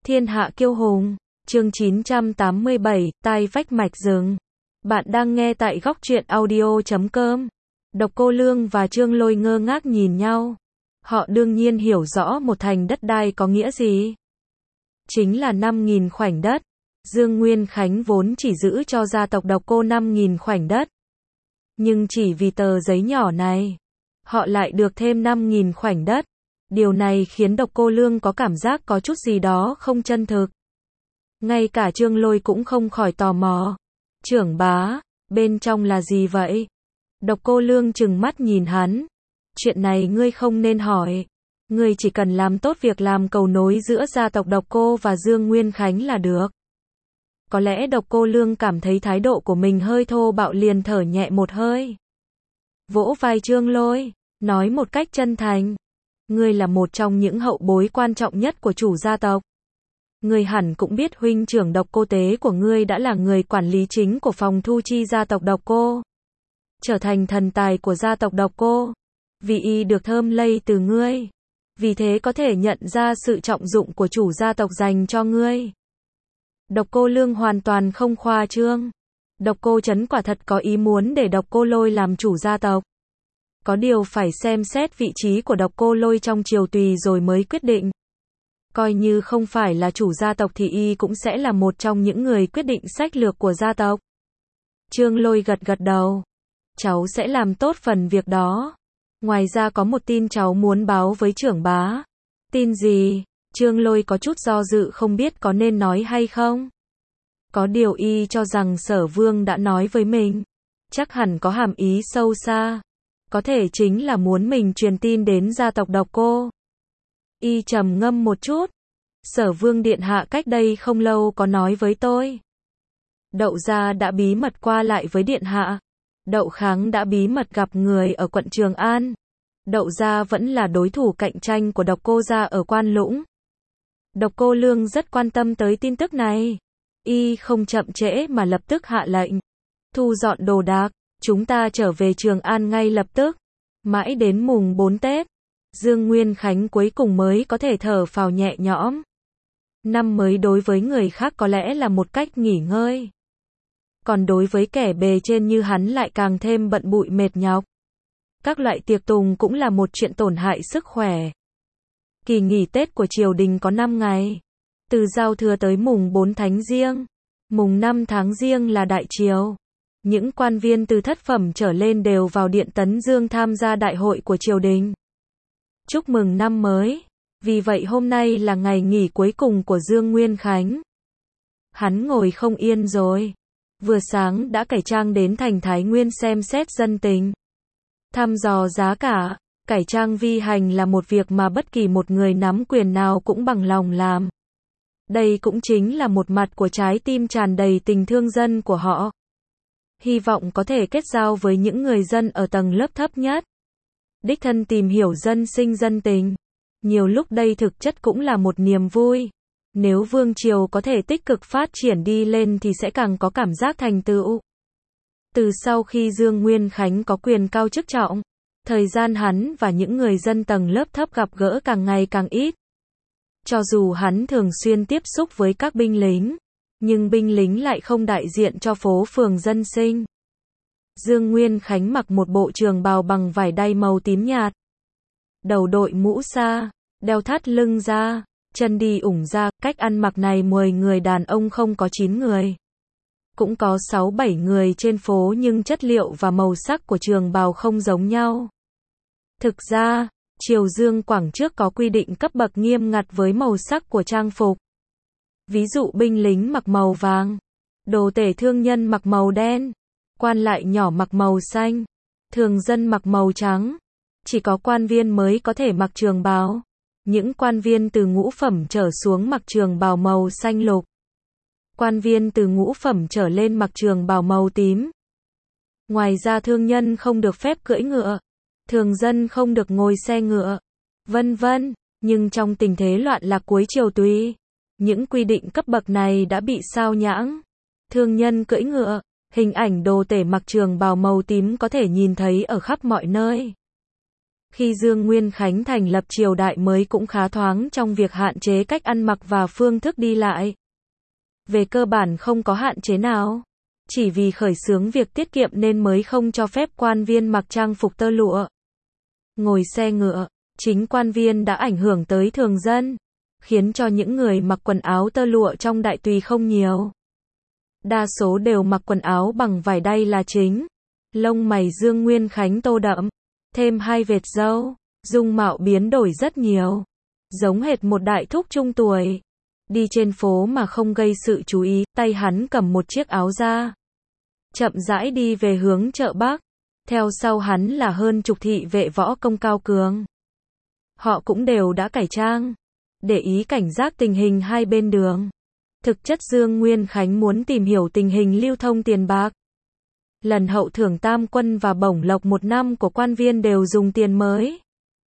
Thiên hạ kiêu hùng, chương 987, tai vách mạch rừng. Bạn đang nghe tại góc truyện audio.com. Độc Cô Lương và Trương Lôi ngơ ngác nhìn nhau. Họ đương nhiên hiểu rõ một thành đất đai có nghĩa gì. Chính là 5.000 khoảnh đất. Dương Nguyên Khánh vốn chỉ giữ cho gia tộc Độc Cô 5.000 khoảnh đất. Nhưng chỉ vì tờ giấy nhỏ này, họ lại được thêm 5.000 khoảnh đất. Điều này khiến Độc Cô Lương có cảm giác có chút gì đó không chân thực. Ngay cả Trương Lôi cũng không khỏi tò mò. Trưởng bá, bên trong là gì vậy? Độc Cô Lương trừng mắt nhìn hắn. Chuyện này ngươi không nên hỏi. Ngươi chỉ cần làm tốt việc làm cầu nối giữa gia tộc Độc Cô và Dương Nguyên Khánh là được. Có lẽ Độc Cô Lương cảm thấy thái độ của mình hơi thô bạo liền thở nhẹ một hơi. Vỗ vai Trương Lôi, nói một cách chân thành. Ngươi là một trong những hậu bối quan trọng nhất của chủ gia tộc. Ngươi hẳn cũng biết huynh trưởng Độc Cô Tế của ngươi đã là người quản lý chính của phòng thu chi gia tộc Độc Cô. Trở thành thần tài của gia tộc Độc Cô. Vì y được thơm lây từ ngươi. Vì thế có thể nhận ra sự trọng dụng của chủ gia tộc dành cho ngươi. Độc Cô Lương hoàn toàn không khoa trương. Độc Cô Trấn quả thật có ý muốn để Độc Cô Lôi làm chủ gia tộc. Có điều phải xem xét vị trí của Độc Cô Lôi trong triều tùy rồi mới quyết định. Coi như không phải là chủ gia tộc thì y cũng sẽ là một trong những người quyết định sách lược của gia tộc. Trương Lôi gật gật đầu. Cháu sẽ làm tốt phần việc đó. Ngoài ra có một tin cháu muốn báo với trưởng bá. Tin gì? Trương Lôi có chút do dự không biết có nên nói hay không. Có điều y cho rằng Sở Vương đã nói với mình. Chắc hẳn có hàm ý sâu xa. Có thể chính là muốn mình truyền tin đến gia tộc Độc Cô. Y trầm ngâm một chút. Sở Vương điện hạ cách đây không lâu có nói với tôi. Đậu gia đã bí mật qua lại với điện hạ. Đậu Kháng đã bí mật gặp người ở quận Trường An. Đậu gia vẫn là đối thủ cạnh tranh của Độc Cô gia ở Quan Lũng. Độc Cô Lương rất quan tâm tới tin tức này. Y không chậm trễ mà lập tức hạ lệnh. Thu dọn đồ đạc, chúng ta trở về Trường An ngay lập tức. Mãi đến mùng 4 Tết, Dương Nguyên Khánh cuối cùng mới có thể thở phào nhẹ nhõm. Năm mới đối với người khác có lẽ là một cách nghỉ ngơi. Còn đối với kẻ bề trên như hắn lại càng thêm bận bụi mệt nhọc. Các loại tiệc tùng cũng là một chuyện tổn hại sức khỏe. Kỳ nghỉ Tết của triều đình có 5 ngày. Từ giao thừa tới mùng 4 Tháng Giêng. Mùng 5 tháng Giêng là đại triều. Những quan viên từ thất phẩm trở lên đều vào điện Tấn Dương tham gia đại hội của triều đình. Chúc mừng năm mới. Vì vậy hôm nay là ngày nghỉ cuối cùng của Dương Nguyên Khánh. Hắn ngồi không yên rồi. Vừa sáng đã cải trang đến thành Thái Nguyên xem xét dân tình. Thăm dò giá cả. Cải trang vi hành là một việc mà bất kỳ một người nắm quyền nào cũng bằng lòng làm. Đây cũng chính là một mặt của trái tim tràn đầy tình thương dân của họ. Hy vọng có thể kết giao với những người dân ở tầng lớp thấp nhất. Đích thân tìm hiểu dân sinh dân tình. Nhiều lúc đây thực chất cũng là một niềm vui. Nếu vương triều có thể tích cực phát triển đi lên thì sẽ càng có cảm giác thành tựu. Từ sau khi Dương Nguyên Khánh có quyền cao chức trọng, thời gian hắn và những người dân tầng lớp thấp gặp gỡ càng ngày càng ít. Cho dù hắn thường xuyên tiếp xúc với các binh lính, nhưng binh lính lại không đại diện cho phố phường dân sinh. Dương Nguyên Khánh mặc một bộ trường bào bằng vải đay màu tím nhạt. Đầu đội mũ sa, đeo thắt lưng ra, chân đi ủng ra, cách ăn mặc này 10 người đàn ông không có 9 người. Cũng có 6-7 người trên phố nhưng chất liệu và màu sắc của trường bào không giống nhau. Thực ra, triều Dương Quảng trước có quy định cấp bậc nghiêm ngặt với màu sắc của trang phục. Ví dụ binh lính mặc màu vàng, đồ tể thương nhân mặc màu đen, quan lại nhỏ mặc màu xanh, thường dân mặc màu trắng. Chỉ có quan viên mới có thể mặc trường bào. Những quan viên từ ngũ phẩm trở xuống mặc trường bào màu xanh lục. Quan viên từ ngũ phẩm trở lên mặc trường bào màu tím. Ngoài ra thương nhân không được phép cưỡi ngựa. Thường dân không được ngồi xe ngựa. Vân vân. Nhưng trong tình thế loạn lạc cuối triều tùy, những quy định cấp bậc này đã bị sao nhãng. Thương nhân cưỡi ngựa, hình ảnh đồ tể mặc trường bào màu tím có thể nhìn thấy ở khắp mọi nơi. Khi Dương Nguyên Khánh thành lập triều đại mới cũng khá thoáng trong việc hạn chế cách ăn mặc và phương thức đi lại. Về cơ bản không có hạn chế nào. Chỉ vì khởi xướng việc tiết kiệm nên mới không cho phép quan viên mặc trang phục tơ lụa. Ngồi xe ngựa, chính quan viên đã ảnh hưởng tới thường dân, khiến cho những người mặc quần áo tơ lụa trong đại tùy không nhiều. Đa số đều mặc quần áo bằng vải đay là chính. Lông mày Dương Nguyên Khánh tô đậm, thêm 2 vệt râu, dung mạo biến đổi rất nhiều, giống hệt một đại thúc trung tuổi. Đi trên phố mà không gây sự chú ý, tay hắn cầm một chiếc áo da. Chậm rãi đi về hướng chợ Bắc. Theo sau hắn là hơn chục thị vệ võ công cao cường. Họ cũng đều đã cải trang, để ý cảnh giác tình hình hai bên đường. Thực chất Dương Nguyên Khánh muốn tìm hiểu tình hình lưu thông tiền bạc. Lần hậu thưởng tam quân và bổng lộc 1 năm của quan viên đều dùng tiền mới.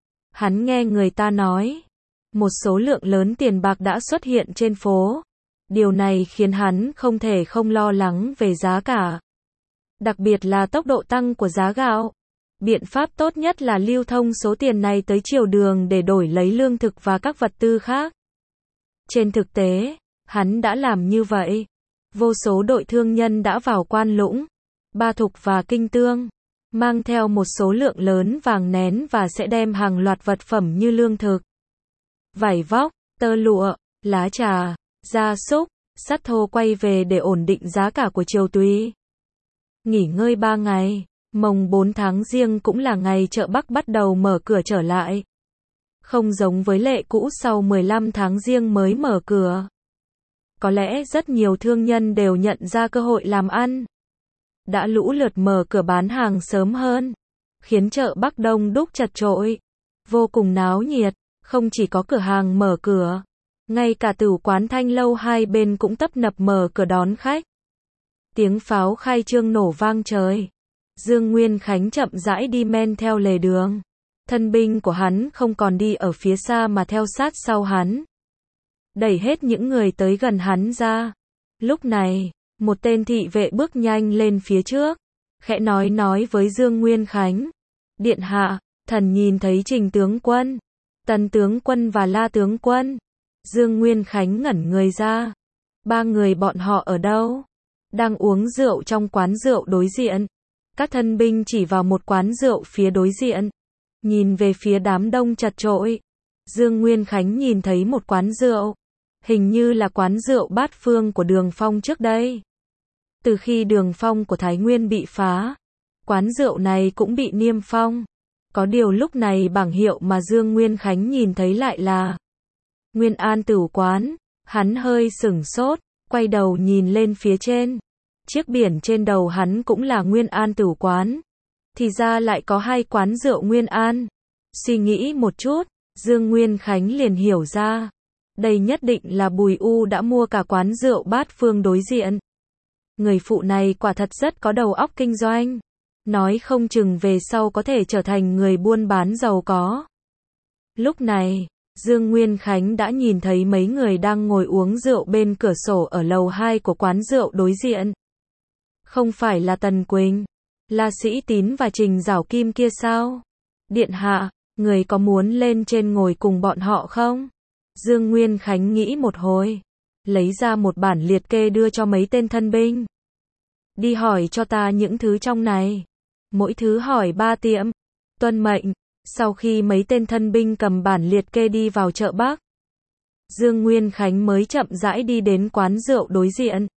Hắn nghe người ta nói, một số lượng lớn tiền bạc đã xuất hiện trên phố. Điều này khiến hắn không thể không lo lắng về giá cả. Đặc biệt là tốc độ tăng của giá gạo. Biện pháp tốt nhất là lưu thông số tiền này tới triều đường để đổi lấy lương thực và các vật tư khác. Trên thực tế, hắn đã làm như vậy. Vô số đội thương nhân đã vào Quan Lũng, Ba Thục và Kinh Tương, mang theo một số lượng lớn vàng nén và sẽ đem hàng loạt vật phẩm như lương thực, vải vóc, tơ lụa, lá trà, gia súc, sắt thô quay về để ổn định giá cả của triều tùy. Nghỉ ngơi 3 ngày, mồng 4 tháng Giêng cũng là ngày chợ Bắc bắt đầu mở cửa trở lại. Không giống với lệ cũ sau 15 tháng Giêng mới mở cửa. Có lẽ rất nhiều thương nhân đều nhận ra cơ hội làm ăn. Đã lũ lượt mở cửa bán hàng sớm hơn, khiến chợ Bắc đông đúc chật chội, vô cùng náo nhiệt. Không chỉ có cửa hàng mở cửa, ngay cả tửu quán Thanh Lâu hai bên cũng tấp nập mở cửa đón khách. Tiếng pháo khai trương nổ vang trời. Dương Nguyên Khánh chậm rãi đi men theo lề đường. Thân binh của hắn không còn đi ở phía xa mà theo sát sau hắn, đẩy hết những người tới gần hắn ra. Lúc này, một tên thị vệ bước nhanh lên phía trước, khẽ nói với Dương Nguyên Khánh. Điện hạ, thần nhìn thấy Trình tướng quân, Tần tướng quân và La tướng quân. Dương Nguyên Khánh ngẩn người ra. 3 người bọn họ ở đâu? Đang uống rượu trong quán rượu đối diện. Các thân binh chỉ vào một quán rượu phía đối diện. Nhìn về phía đám đông chật chội. Dương Nguyên Khánh nhìn thấy một quán rượu. Hình như là quán rượu Bát Phương của Đường Phong trước đây. Từ khi Đường Phong của Thái Nguyên bị phá, quán rượu này cũng bị niêm phong. Có điều lúc này bảng hiệu mà Dương Nguyên Khánh nhìn thấy lại là Nguyên An Tửu Quán. Hắn hơi sửng sốt, quay đầu nhìn lên phía trên. Chiếc biển trên đầu hắn cũng là Nguyên An Tửu Quán. Thì ra lại có 2 quán rượu Nguyên An. Suy nghĩ một chút, Dương Nguyên Khánh liền hiểu ra. Đây nhất định là Bùi U đã mua cả quán rượu Bát Phương đối diện. Người phụ này quả thật rất có đầu óc kinh doanh. Nói không chừng về sau có thể trở thành người buôn bán giàu có. Lúc này, Dương Nguyên Khánh đã nhìn thấy mấy người đang ngồi uống rượu bên cửa sổ ở lầu 2 của quán rượu đối diện. Không phải là Tần Quỳnh, La Sĩ Tín và Trình Giảo Kim kia sao? Điện hạ, người có muốn lên trên ngồi cùng bọn họ không? Dương Nguyên Khánh nghĩ một hồi, lấy ra một bản liệt kê đưa cho mấy tên thân binh. Đi hỏi cho ta những thứ trong này. Mỗi thứ hỏi 3 tiệm. Tuân mệnh. Sau khi mấy tên thân binh cầm bản liệt kê đi vào chợ Bắc, Dương Nguyên Khánh mới chậm rãi đi đến quán rượu đối diện.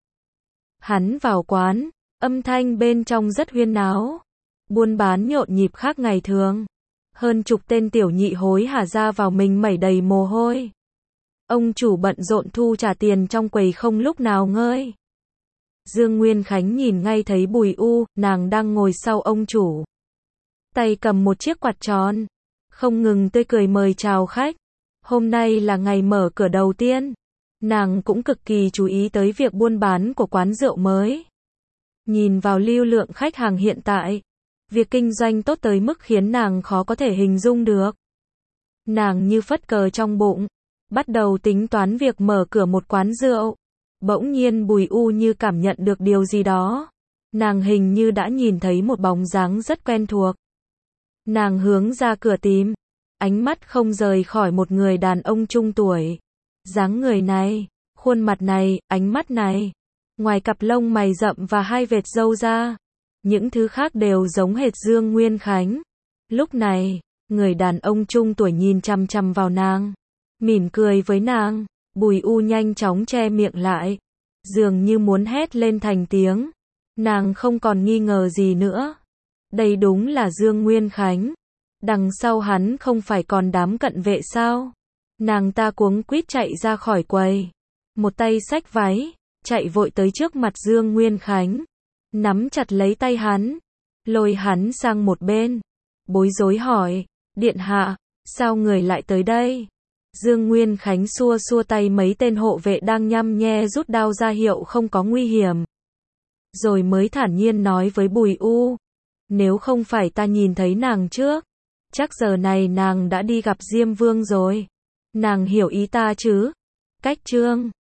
Hắn vào quán, âm thanh bên trong rất huyên náo. Buôn bán nhộn nhịp khác ngày thường. Hơn chục tên tiểu nhị hối hả ra vào mình mẩy đầy mồ hôi. Ông chủ bận rộn thu trả tiền trong quầy không lúc nào ngơi. Dương Nguyên Khánh nhìn ngay thấy Bùi U, nàng đang ngồi sau ông chủ. Tay cầm một chiếc quạt tròn, không ngừng tươi cười mời chào khách. Hôm nay là ngày mở cửa đầu tiên. Nàng cũng cực kỳ chú ý tới việc buôn bán của quán rượu mới. Nhìn vào lưu lượng khách hàng hiện tại, việc kinh doanh tốt tới mức khiến nàng khó có thể hình dung được. Nàng như phất cờ trong bụng, bắt đầu tính toán việc mở cửa một quán rượu. Bỗng nhiên Bùi U như cảm nhận được điều gì đó. Nàng hình như đã nhìn thấy một bóng dáng rất quen thuộc. Nàng hướng ra cửa tìm, ánh mắt không rời khỏi một người đàn ông trung tuổi. Dáng người này, khuôn mặt này, ánh mắt này. Ngoài cặp lông mày rậm và hai vệt râu ra, những thứ khác đều giống hệt Dương Nguyên Khánh. Lúc này, người đàn ông trung tuổi nhìn chằm chằm vào nàng, mỉm cười với nàng. Bùi U nhanh chóng che miệng lại, dường như muốn hét lên thành tiếng. Nàng không còn nghi ngờ gì nữa. Đây đúng là Dương Nguyên Khánh. Đằng sau hắn không phải còn đám cận vệ sao? Nàng ta cuống quýt chạy ra khỏi quầy, một tay xách váy, chạy vội tới trước mặt Dương Nguyên Khánh, nắm chặt lấy tay hắn, lôi hắn sang một bên, bối rối hỏi, điện hạ, sao người lại tới đây? Dương Nguyên Khánh xua xua tay mấy tên hộ vệ đang nhăm nhe rút đao ra hiệu không có nguy hiểm. Rồi mới thản nhiên nói với Bùi U, nếu không phải ta nhìn thấy nàng trước, chắc giờ này nàng đã đi gặp Diêm Vương rồi. Nàng hiểu ý ta chứ? Cách Trương